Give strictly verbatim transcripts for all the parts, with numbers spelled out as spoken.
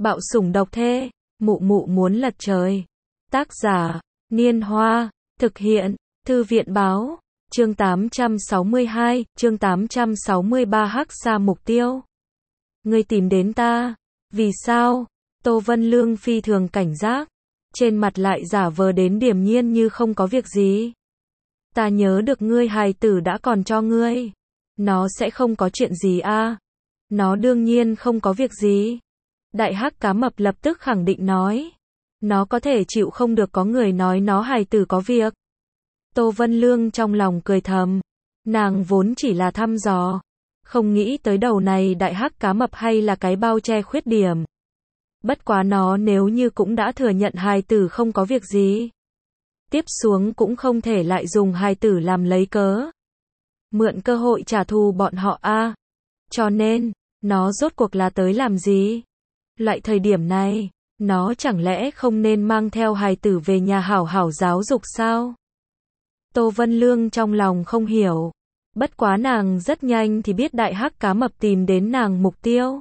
Bạo sủng độc thê, mụ mụ muốn lật trời. Tác giả, Niên Hoa, thực hiện, Thư viện Báo, chương tám trăm sáu mươi hai, chương tám trăm sáu mươi ba Hắc Sa mục tiêu. Ngươi tìm đến ta, vì sao? Tô Vân Lương phi thường cảnh giác, trên mặt lại giả vờ đến điềm nhiên như không có việc gì. Ta nhớ được ngươi hài tử đã còn cho ngươi. Nó sẽ không có chuyện gì à? Nó đương nhiên không có việc gì. Đại Hắc Cá Mập lập tức khẳng định nói. Nó có thể chịu không được có người nói nó hài tử có việc. Tô Vân Lương trong lòng cười thầm. Nàng vốn chỉ là thăm dò. Không nghĩ tới đầu này Đại Hắc Cá Mập hay là cái bao che khuyết điểm. Bất quá nó nếu như cũng đã thừa nhận hài tử không có việc gì. Tiếp xuống cũng không thể lại dùng hài tử làm lấy cớ. Mượn cơ hội trả thù bọn họ a. À. Cho nên, nó rốt cuộc là tới làm gì? Loại thời điểm này, nó chẳng lẽ không nên mang theo hài tử về nhà hảo hảo giáo dục sao? Tô Vân Lương trong lòng không hiểu. Bất quá nàng rất nhanh thì biết Đại Hắc Cá Mập tìm đến nàng mục tiêu.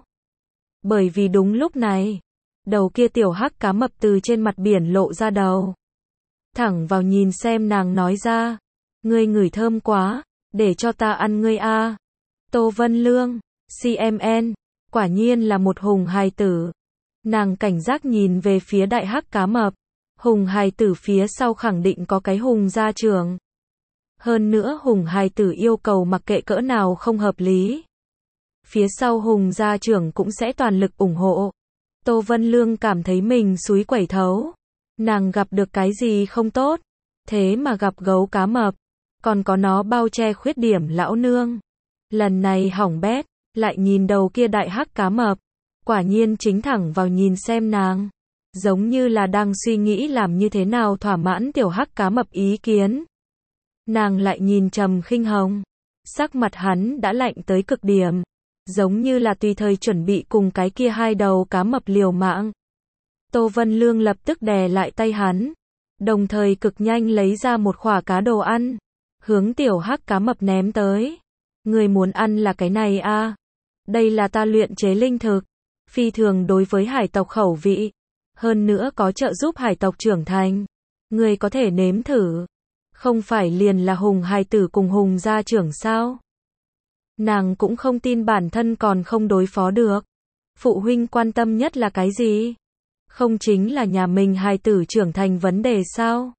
Bởi vì đúng lúc này, đầu kia tiểu Hắc Cá Mập từ trên mặt biển lộ ra đầu. Thẳng vào nhìn xem nàng nói ra. Ngươi ngửi thơm quá, để cho ta ăn ngươi a. À. Tô Vân Lương, xê em en, quả nhiên là một hùng hài tử. Nàng cảnh giác nhìn về phía Đại Hắc Cá Mập. Hùng hài tử phía sau khẳng định có cái hùng gia trưởng. Hơn nữa hùng hài tử yêu cầu mặc kệ cỡ nào không hợp lý. Phía sau hùng gia trưởng cũng sẽ toàn lực ủng hộ. Tô Vân Lương cảm thấy mình xúi quẩy thấu. Nàng gặp được cái gì không tốt. Thế mà gặp gấu cá mập. Còn có nó bao che khuyết điểm lão nương. Lần này hỏng bét. Lại nhìn đầu kia Đại Hắc Cá Mập. Quả nhiên chính thẳng vào nhìn xem nàng. Giống như là đang suy nghĩ làm như thế nào thỏa mãn tiểu Hắc Cá Mập ý kiến. Nàng lại nhìn Trầm Khinh Hồng. Sắc mặt hắn đã lạnh tới cực điểm. Giống như là tùy thời chuẩn bị cùng cái kia hai đầu cá mập liều mạng. Tô Vân Lương lập tức đè lại tay hắn. Đồng thời cực nhanh lấy ra một khỏa cá đồ ăn. Hướng tiểu Hắc Cá Mập ném tới. Người muốn ăn là cái này à? Đây là ta luyện chế linh thực. Phi thường đối với hải tộc khẩu vị. Hơn nữa có trợ giúp hải tộc trưởng thành. Người có thể nếm thử. Không phải liền là hùng hài tử cùng hùng gia trưởng sao? Nàng cũng không tin bản thân còn không đối phó được. Phụ huynh quan tâm nhất là cái gì? Không chính là nhà mình hài tử trưởng thành vấn đề sao?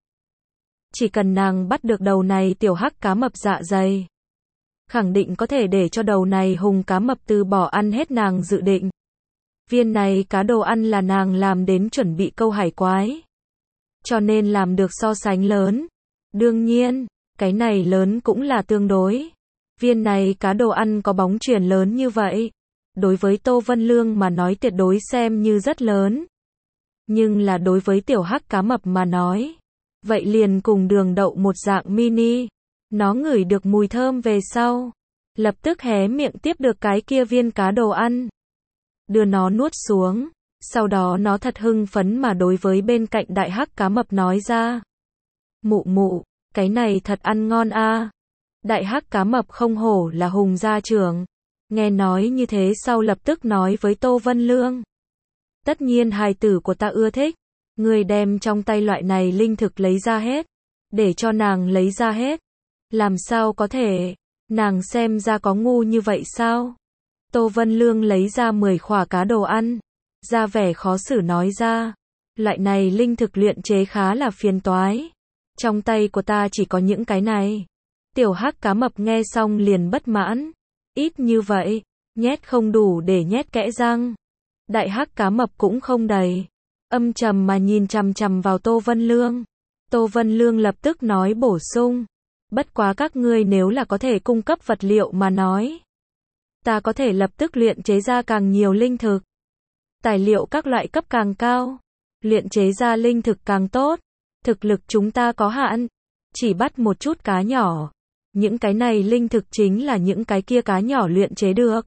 Chỉ cần nàng bắt được đầu này tiểu Hắc Cá Mập dạ dày. Khẳng định có thể để cho đầu này hùng cá mập từ bỏ ăn hết nàng dự định. Viên này cá đồ ăn là nàng làm đến chuẩn bị câu hải quái. Cho nên làm được so sánh lớn. Đương nhiên, cái này lớn cũng là tương đối. Viên này cá đồ ăn có bóng chuyền lớn như vậy. Đối với Tô Vân Lương mà nói tuyệt đối xem như rất lớn. Nhưng là đối với tiểu Hắc Cá Mập mà nói. Vậy liền cùng đường đậu một dạng mini. Nó ngửi được mùi thơm về sau. Lập tức hé miệng tiếp được cái kia viên cá đồ ăn. Đưa nó nuốt xuống. Sau đó nó thật hưng phấn mà đối với bên cạnh Đại Hắc Cá Mập nói ra. Mụ mụ, cái này thật ăn ngon a. À. Đại Hắc Cá Mập không hổ là hùng gia trưởng. Nghe nói như thế sau lập tức nói với Tô Vân Lương. Tất nhiên hài tử của ta ưa thích. Người đem trong tay loại này linh thực lấy ra hết. Để cho nàng lấy ra hết. Làm sao có thể? Nàng xem ra có ngu như vậy sao? Tô Vân Lương lấy ra mười khỏa cá đồ ăn. Ra vẻ khó xử nói ra. Loại này linh thực luyện chế khá là phiền toái. Trong tay của ta chỉ có những cái này. Tiểu Hắc Cá Mập nghe xong liền bất mãn. Ít như vậy, nhét không đủ để nhét kẽ răng. Đại Hắc Cá Mập cũng không đầy. Âm trầm mà nhìn chằm chằm vào Tô Vân Lương. Tô Vân Lương lập tức nói bổ sung. Bất quá các ngươi nếu là có thể cung cấp vật liệu mà nói. Ta có thể lập tức luyện chế ra càng nhiều linh thực. Tài liệu các loại cấp càng cao. Luyện chế ra linh thực càng tốt. Thực lực chúng ta có hạn. Chỉ bắt một chút cá nhỏ. Những cái này linh thực chính là những cái kia cá nhỏ luyện chế được.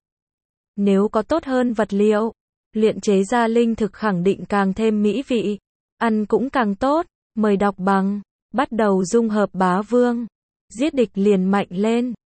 Nếu có tốt hơn vật liệu. Luyện chế ra linh thực khẳng định càng thêm mỹ vị. Ăn cũng càng tốt. Mời đọc bằng. Bắt đầu dung hợp bá vương. Giết địch liền mạnh lên.